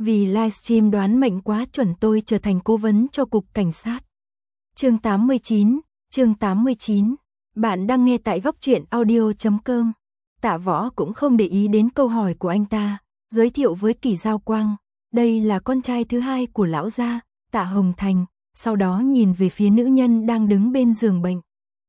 Vì livestream đoán mệnh quá chuẩn tôi trở thành cố vấn cho cục cảnh sát. Chương 89. Bạn đang nghe tại góc truyện audio.com. Tạ Võ cũng không để ý đến câu hỏi của anh ta, giới thiệu với Kỳ Giao Quang. Đây là con trai thứ hai của lão gia, Tạ Hồng Thành, sau đó nhìn về phía nữ nhân đang đứng bên giường bệnh.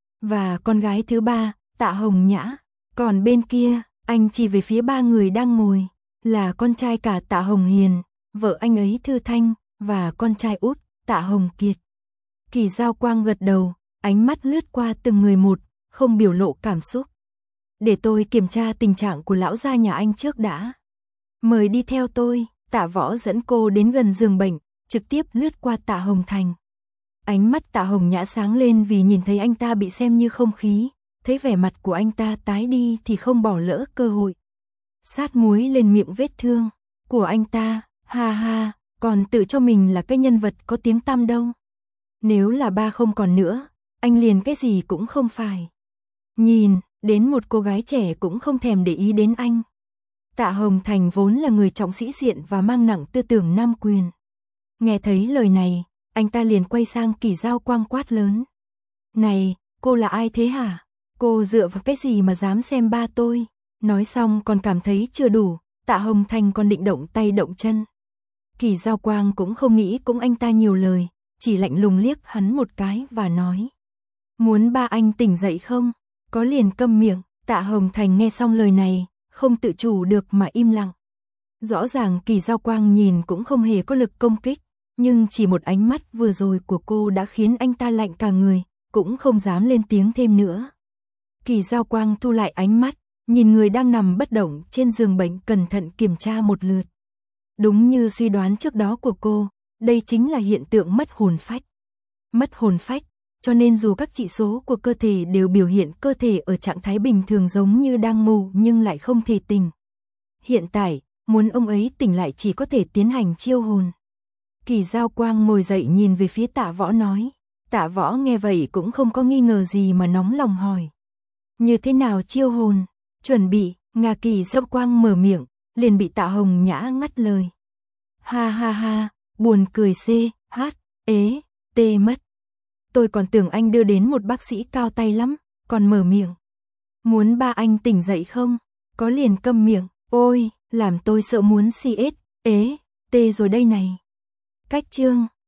Và con gái thứ ba, Tạ Hồng Nhã. Còn bên kia, anh chỉ về phía ba người đang ngồi, là con trai cả Tạ Hồng Hiền, vợ anh ấy Thư Thanh, và con trai út, Tạ Hồng Kiệt. Kỳ Giao Quang gật đầu, ánh mắt lướt qua từng người một, không biểu lộ cảm xúc. Để tôi kiểm tra tình trạng của lão gia nhà anh trước đã. Mời đi theo tôi. Tạ Võ dẫn cô đến gần giường bệnh, trực tiếp lướt qua Tạ Hồng Thành. Ánh mắt Tạ Hồng Nhã sáng lên vì nhìn thấy anh ta bị xem như không khí, thấy vẻ mặt của anh ta tái đi thì không bỏ lỡ cơ hội. Sát muối lên miệng vết thương của anh ta, ha ha, còn tự cho mình là cái nhân vật có tiếng tăm đâu. Nếu là ba không còn nữa, anh liền cái gì cũng không phải. Nhìn, đến một cô gái trẻ cũng không thèm để ý đến anh. Tạ Hồng Thành vốn là người trọng sĩ diện và mang nặng tư tưởng nam quyền. Nghe thấy lời này, anh ta liền quay sang Kỳ Giao Quang quát lớn. Này, cô là ai thế hả? Cô dựa vào cái gì mà dám xem ba tôi? Nói xong còn cảm thấy chưa đủ, Tạ Hồng Thành còn định động tay động chân. Kỳ Giao Quang cũng không nghĩ cũng anh ta nhiều lời, chỉ lạnh lùng liếc hắn một cái và nói. Muốn ba anh tỉnh dậy không? Có liền câm miệng. Tạ Hồng Thành nghe xong lời này, không tự chủ được mà im lặng. Rõ ràng Kỳ Giao Quang nhìn cũng không hề có lực công kích, nhưng chỉ một ánh mắt vừa rồi của cô đã khiến anh ta lạnh cả người, cũng không dám lên tiếng thêm nữa. Kỳ Giao Quang thu lại ánh mắt, nhìn người đang nằm bất động trên giường bệnh cẩn thận kiểm tra một lượt. Đúng như suy đoán trước đó của cô, đây chính là hiện tượng mất hồn phách. Mất hồn phách, cho nên dù các chỉ số của cơ thể đều biểu hiện cơ thể ở trạng thái bình thường giống như đang ngủ nhưng lại không thể tỉnh. Hiện tại, muốn ông ấy tỉnh lại chỉ có thể tiến hành chiêu hồn. Kỳ Giao Quang ngồi dậy nhìn về phía Tạ Võ nói. Tạ Võ nghe vậy cũng không có nghi ngờ gì mà nóng lòng hỏi. Như thế nào chiêu hồn? Chuẩn bị, Ngà Kỳ Giao Quang mở miệng, liền bị Tạ Hồng Nhã ngắt lời. Ha ha ha, buồn cười mất. Tôi còn tưởng anh đưa đến một bác sĩ cao tay lắm, còn mở miệng. Muốn ba anh tỉnh dậy không? Có liền câm miệng, ôi, làm tôi sợ muốn CS, rồi đây này. Cách chương